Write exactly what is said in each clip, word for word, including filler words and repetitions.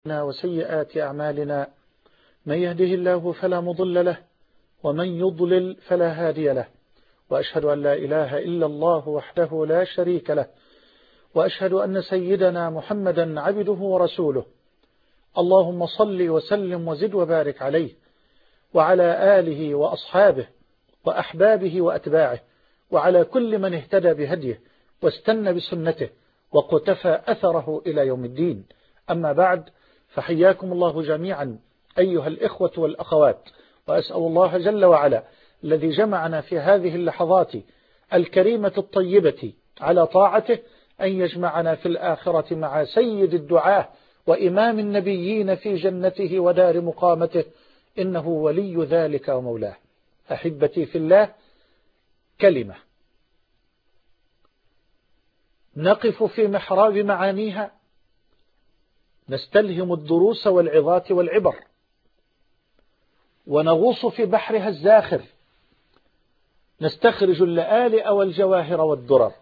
وسيئات أعمالنا، من يهده الله فلا مضل له ومن يضلل فلا هادي له، وأشهد أن لا إله إلا الله وحده لا شريك له، وأشهد أن سيدنا محمدا عبده ورسوله. اللهم صل وسلم وزد وبارك عليه وعلى آله وأصحابه وأحبابه وأتباعه وعلى كل من اهتدى بهديه واستنى بسنته وقتفى أثره إلى يوم الدين. أما بعد، فحياكم الله جميعا أيها الإخوة والأخوات، وأسأل الله جل وعلا الذي جمعنا في هذه اللحظات الكريمة الطيبة على طاعته أن يجمعنا في الآخرة مع سيد الدعاة وإمام النبيين في جنته ودار مقامته، إنه ولي ذلك ومولاه. أحبتي في الله، كلمة نقف في محراب معانيها، نستلهم الدروس والعظات والعبر، ونغوص في بحرها الزاخر، نستخرج اللآلئ والجواهر والدرر،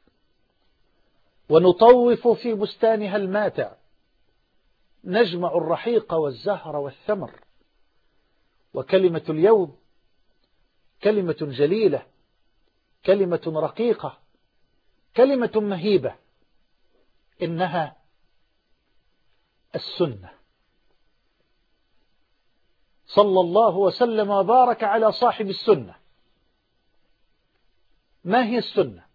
ونطوف في بستانها الماتع، نجمع الرحيق والزهر والثمر. وكلمة اليوم كلمة جليلة، كلمة رقيقة، كلمة مهيبة، إنها السنة. صلى الله وسلم وبارك على صاحب السنة. ما هي السنة؟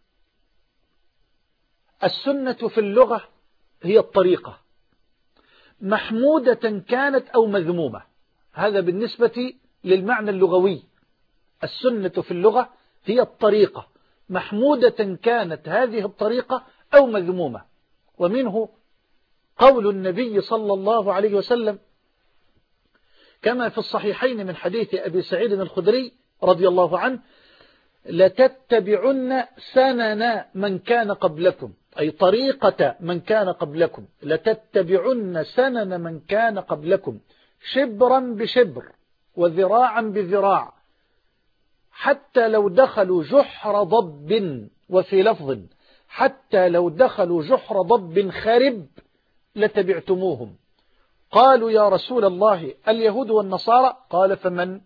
السنة في اللغة هي الطريقة، محمودة كانت أو مذمومة. هذا بالنسبة للمعنى اللغوي. السنة في اللغة هي الطريقة، محمودة كانت هذه الطريقة أو مذمومة. ومنه قول النبي صلى الله عليه وسلم كما في الصحيحين من حديث أبي سعيد الخدري رضي الله عنه: لتتبعن سنن من كان قبلكم، أي طريقة من كان قبلكم، لتتبعن سنن من كان قبلكم شبرا بشبر وذراعا بذراع، حتى لو دخلوا جحر ضب، وفي لفظ حتى لو دخلوا جحر ضب خرب لتبعتموهم. قالوا: يا رسول الله، اليهود والنصارى؟ قال: فمن؟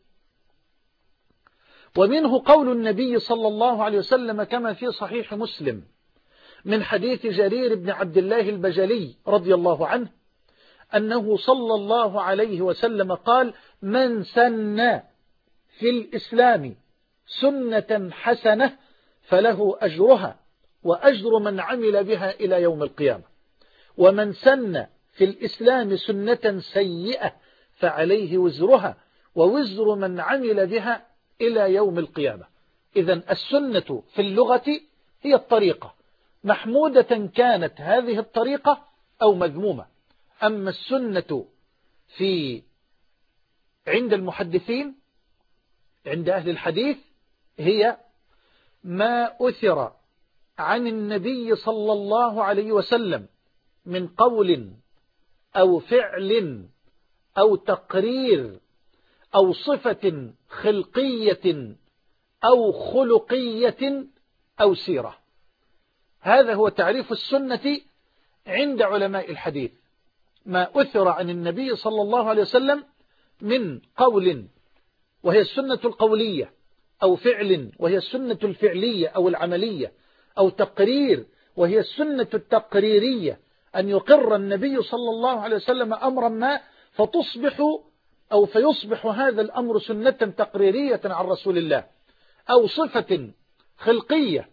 ومنه قول النبي صلى الله عليه وسلم كما في صحيح مسلم من حديث جرير بن عبد الله البجلي رضي الله عنه أنه صلى الله عليه وسلم قال: من سن في الإسلام سنة حسنة فله أجرها وأجر من عمل بها إلى يوم القيامة، ومن سن في الإسلام سنة سيئة فعليه وزرها ووزر من عمل بها إلى يوم القيامة. إذن السنة في اللغة هي الطريقة، محمودة كانت هذه الطريقة أو مذمومة. أما السنة في عند المحدثين، عند أهل الحديث، هي ما أثر عن النبي صلى الله عليه وسلم من قول أو فعل أو تقرير أو صفة خلقية أو خلقية أو سيرة. هذا هو تعريف السنة عند علماء الحديث: ما أثر عن النبي صلى الله عليه وسلم من قول وهي السنة القولية، أو فعل وهي السنة الفعلية أو العملية، أو تقرير وهي السنة التقريرية، أن يقر النبي صلى الله عليه وسلم أمرا ما فتصبح أو فيصبح هذا الأمر سنة تقريرية عن رسول الله، أو صفة خلقية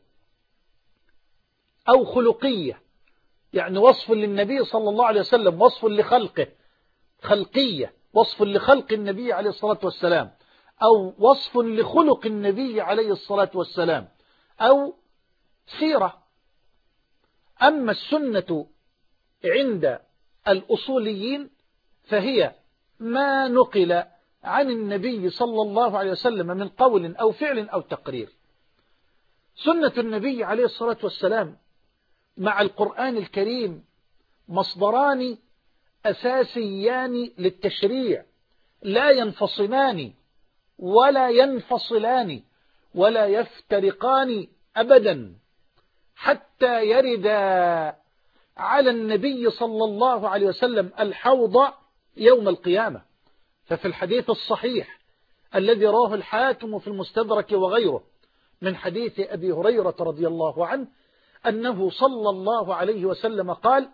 أو خلقية، يعني وصف للنبي صلى الله عليه وسلم، وصف لخلقه، خلقية، وصف لخلق النبي عليه الصلاة والسلام، أو وصف لخلق النبي عليه الصلاة والسلام، أو سيرة. أما السنة عند الأصوليين فهي ما نقل عن النبي صلى الله عليه وسلم من قول أو فعل أو تقرير. سنة النبي عليه الصلاة والسلام مع القرآن الكريم مصدران أساسيان للتشريع، لا ينفصلان ولا ينفصلان ولا يفترقان أبدا حتى يرد على النبي صلى الله عليه وسلم الحوض يوم القيامة. ففي الحديث الصحيح الذي راه الحاكم في المستدرك وغيره من حديث أبي هريرة رضي الله عنه أنه صلى الله عليه وسلم قال: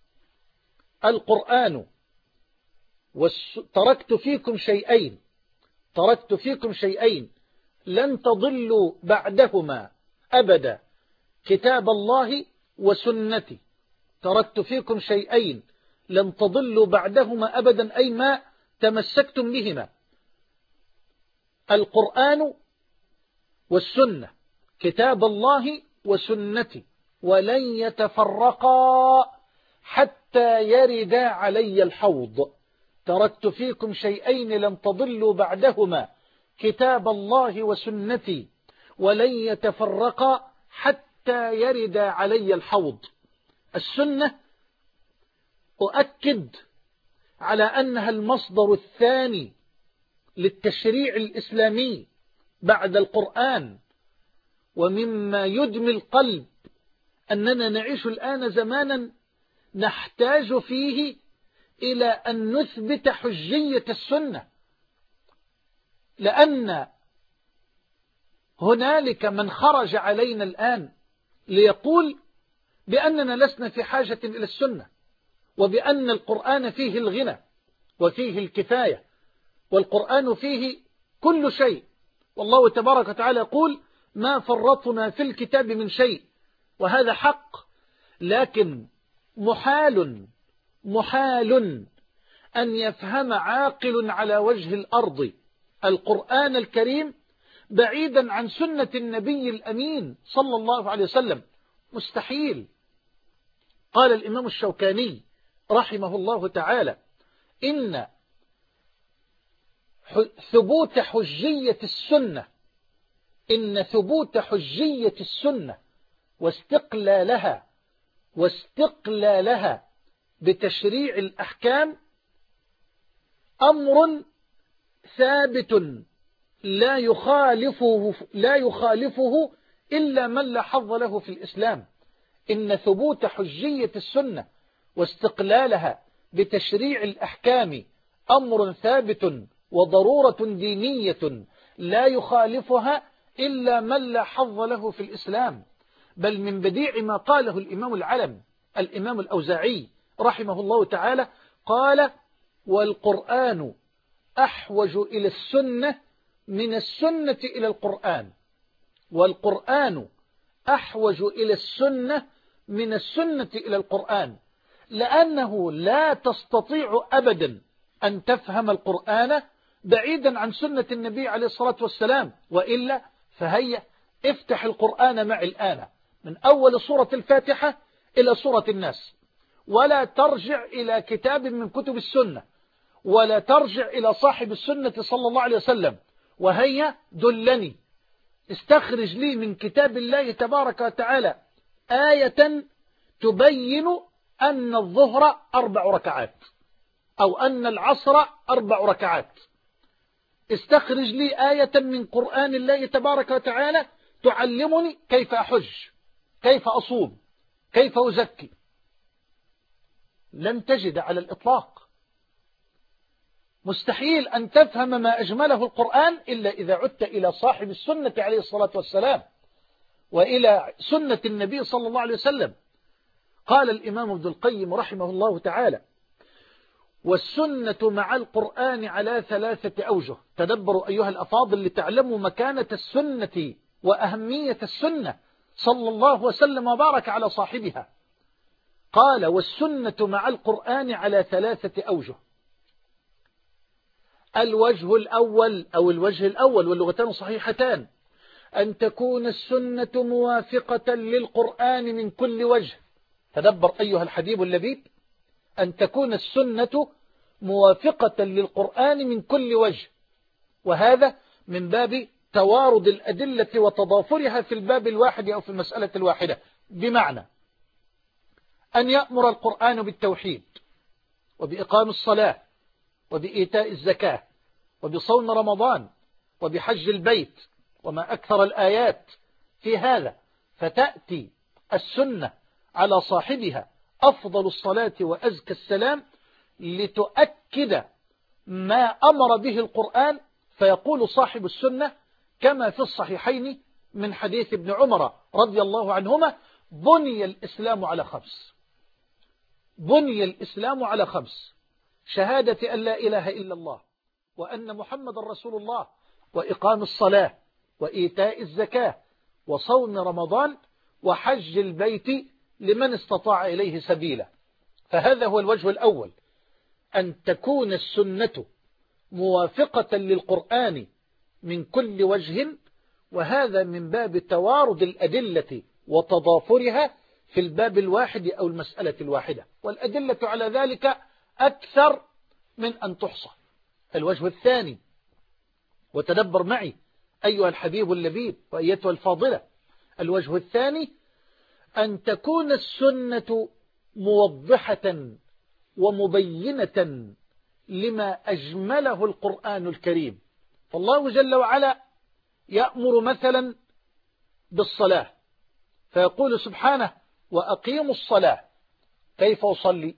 القرآن تركت فيكم شيئين تركت فيكم شيئين لن تضلوا بعدهما أبدا، كتاب الله وسنتي. تركت فيكم شيئين لن تضلوا بعدهما أبدا، أي ما تمسكتم بهما: القرآن والسنة، كتاب الله وسنتي، ولن يتفرقا حتى يردا علي الحوض. تركت فيكم شيئين لن تضلوا بعدهما، كتاب الله وسنتي، ولن يتفرقا حتى يردا علي الحوض. السنة أؤكد على أنها المصدر الثاني للتشريع الإسلامي بعد القرآن، ومما يدمي القلب أننا نعيش الآن زمانا نحتاج فيه إلى أن نثبت حجية السنة، لأن هنالك من خرج علينا الآن ليقول بأننا لسنا في حاجة إلى السنة، وبأن القرآن فيه الغنى وفيه الكفاية، والقرآن فيه كل شيء، والله تبارك وتعالى يقول: ما فرطنا في الكتاب من شيء. وهذا حق، لكن محال محال أن يفهم عاقل على وجه الأرض القرآن الكريم بعيدا عن سنة النبي الأمين صلى الله عليه وسلم. مستحيل. قال الإمام الشوكاني رحمه الله تعالى: إن ثبوت حجية السنة إن ثبوت حجية السنة واستقلالها واستقلالها بتشريع الأحكام أمر ثابت لا يخالفه لا يخالفه إلا من لا حظ له في الإسلام. إن ثبوت حجية السنة واستقلالها بتشريع الأحكام أمر ثابت وضرورة دينية لا يخالفها إلا من لا حظ له في الإسلام. بل من بديع ما قاله الإمام العلم الإمام الأوزاعي رحمه الله تعالى، قال: والقرآن أحوج إلى السنة من السنة إلى القرآن والقرآن أحوج إلى السنة من السنة إلى القرآن، لأنه لا تستطيع أبدا أن تفهم القرآن بعيدا عن سنة النبي عليه الصلاة والسلام. وإلا فهيا افتح القرآن معي الآن من أول سورة الفاتحة إلى سورة الناس، ولا ترجع إلى كتاب من كتب السنة، ولا ترجع إلى صاحب السنة صلى الله عليه وسلم، وهيا دلني، استخرج لي من كتاب الله تبارك وتعالى آية تبين أن الظهر أربع ركعات أو أن العصر أربع ركعات. استخرج لي آية من قرآن الله تبارك وتعالى تعلمني كيف أحج، كيف أصوم، كيف أزكي. لن تجد على الإطلاق. مستحيل أن تفهم ما أجمله القرآن إلا إذا عدت إلى صاحب السنة عليه الصلاة والسلام وإلى سنة النبي صلى الله عليه وسلم. قال الإمام ابن القيم رحمه الله تعالى: والسنة مع القرآن على ثلاثة أوجه. تدبروا أيها الأفاضل لتعلموا مكانة السنة وأهمية السنة صلى الله وسلم وبارك على صاحبها. قال: والسنة مع القرآن على ثلاثة أوجه. الوجه الأول أو الوجه الأول واللغتان صحيحتان، أن تكون السنة موافقة للقرآن من كل وجه. تدبر أيها الحبيب اللبيب، أن تكون السنة موافقة للقرآن من كل وجه، وهذا من باب توارد الأدلة وتضافرها في الباب الواحد أو في المسألة الواحدة. بمعنى أن يأمر القرآن بالتوحيد وبإقام الصلاة وبإيتاء الزكاة وبصوم رمضان وبحج البيت وما أكثر الآيات في هذا، فتأتي السنة على صاحبها أفضل الصلاة وأزكى السلام لتؤكد ما أمر به القرآن. فيقول صاحب السنة كما في الصحيحين من حديث ابن عمر رضي الله عنهما: بني الإسلام على خمس. بني الإسلام على خمس: شهادة أن لا إله إلا الله وأن محمد رسول الله، وإقام الصلاة، وإيتاء الزكاة، وصوم رمضان، وحج البيت لمن استطاع إليه سبيلا. فهذا هو الوجه الأول، أن تكون السنة موافقة للقرآن من كل وجه، وهذا من باب توارد الأدلة وتضافرها في الباب الواحد أو المسألة الواحدة، والأدلة على ذلك أكثر من أن تحصى. الوجه الثاني، وتدبر معي أيها الحبيب اللبيب وأيتها الفاضلة، الوجه الثاني أن تكون السنة موضحة ومبينة لما أجمله القرآن الكريم. فالله جل وعلا يأمر مثلا بالصلاة، فيقول سبحانه: وأقيموا الصلاة. كيف أصلي؟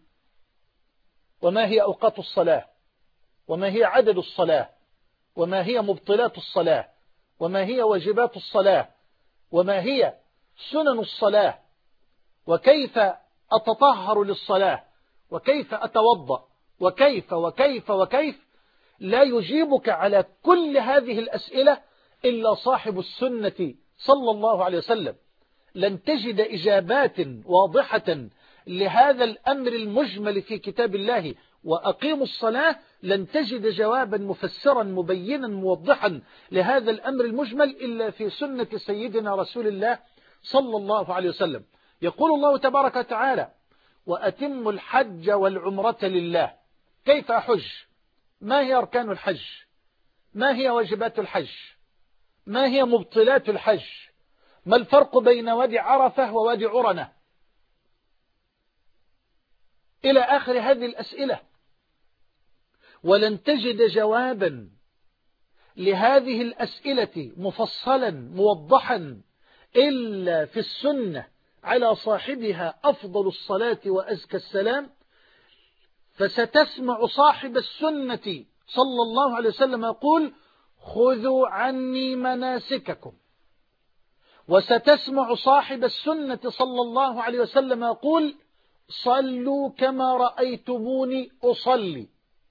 وما هي أوقات الصلاة؟ وما هي عدد الصلاة؟ وما هي مبطلات الصلاة؟ وما هي واجبات الصلاة؟ وما هي سنن الصلاة؟ وكيف أتطهر للصلاة؟ وكيف أتوضأ؟ وكيف وكيف وكيف؟ لا يجيبك على كل هذه الأسئلة إلا صاحب السنة صلى الله عليه وسلم. لن تجد إجابات واضحة لهذا الأمر المجمل في كتاب الله: وأقيموا الصلاة. لن تجد جوابا مفسرا مبينا موضحا لهذا الأمر المجمل إلا في سنة سيدنا رسول الله صلى الله عليه وسلم. يقول الله تبارك وتعالى: وأتموا الحج والعمرة لله. كيف أحج؟ ما هي أركان الحج؟ ما هي واجبات الحج؟ ما هي مبطلات الحج؟ ما الفرق بين وادي عرفة ووادي عرنة؟ إلى آخر هذه الأسئلة. ولن تجد جوابا لهذه الأسئلة مفصلا موضحا إلا في السنة على صاحبها أفضل الصلاة وأزكى السلام. فستسمع صاحب السنة صلى الله عليه وسلم يقول: خذوا عني مناسككم. وستسمع صاحب السنة صلى الله عليه وسلم يقول: صلوا كما رأيتموني أصلي.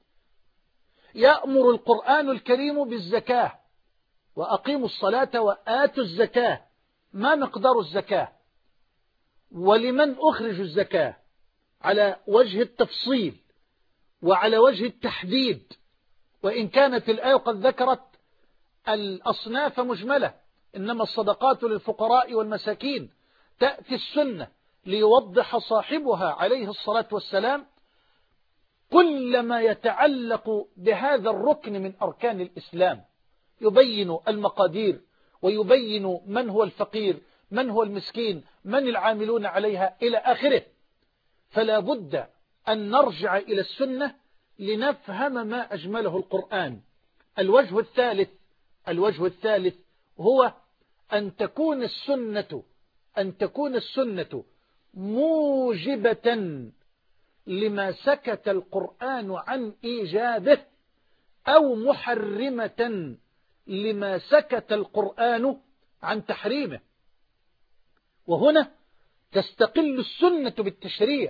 يأمر القرآن الكريم بالزكاة: وأقيموا الصلاة وآتوا الزكاة. ما مقدار الزكاة؟ ولمن أخرج الزكاة؟ على وجه التفصيل وعلى وجه التحديد، وإن كانت الآية قد ذكرت الأصناف مجملة: إنما الصدقات للفقراء والمساكين. تأتي السنة ليوضح صاحبها عليه الصلاة والسلام كل ما يتعلق بهذا الركن من أركان الإسلام، يبين المقادير، ويبين من هو الفقير، من هو المسكين، من العاملون عليها، إلى آخره. فلا بد أن نرجع إلى السنة لنفهم ما أجمله القرآن. الوجه الثالث الوجه الثالث هو أن تكون السنة أن تكون السنة موجبة لما سكت القرآن عن إيجابه، أو محرمة لما سكت القرآن عن تحريمه. وهنا تستقل السنة بالتشريع.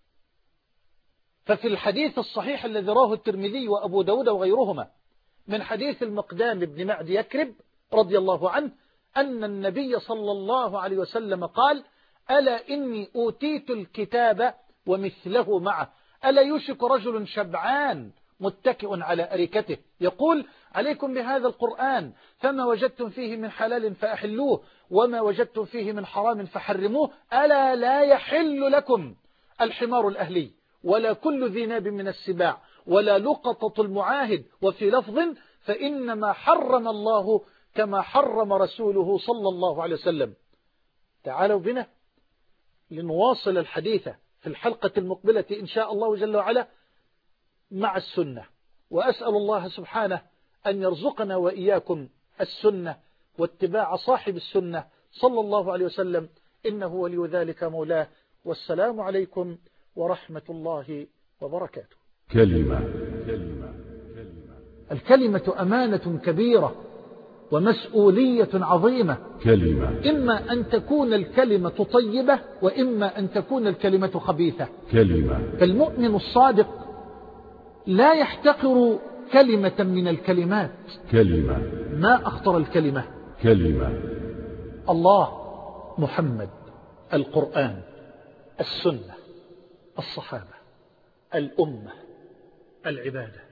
ففي الحديث الصحيح الذي رواه الترمذي وأبو داود وغيرهما من حديث المقدام بن معد يكرب رضي الله عنه أن النبي صلى الله عليه وسلم قال: ألا إني أوتيت الكتاب ومثله معه. ألا يوشك رجل شبعان متكئ على أريكته يقول: عليكم بهذا القرآن، فما وجدتم فيه من حلال فأحلوه، وما وجدتم فيه من حرام فحرموه. ألا لا يحل لكم الحمار الأهلي، ولا كل ذي ناب من السباع، ولا لقطة المعاهد، وفي لفظ: فإنما حرم الله كما حرم رسوله صلى الله عليه وسلم. تعالوا بنا لنواصل الحديث في الحلقة المقبلة إن شاء الله جل وعلا مع السنة، وأسأل الله سبحانه أن يرزقنا وإياكم السنة واتباع صاحب السنة صلى الله عليه وسلم، إنه ولي ذلك مولاه، والسلام عليكم ورحمة الله وبركاته. كلمة كلمة الكلمة أمانة كبيرة ومسؤولية عظيمة. كلمة إما أن تكون الكلمة طيبة وإما أن تكون الكلمة خبيثة. كلمة فالمؤمن الصادق لا يحتقر كلمة من الكلمات. كلمة ما أخطر الكلمة؟ كلمة الله، محمد، القرآن، السنة، الصحابة، الأمة، العبادة.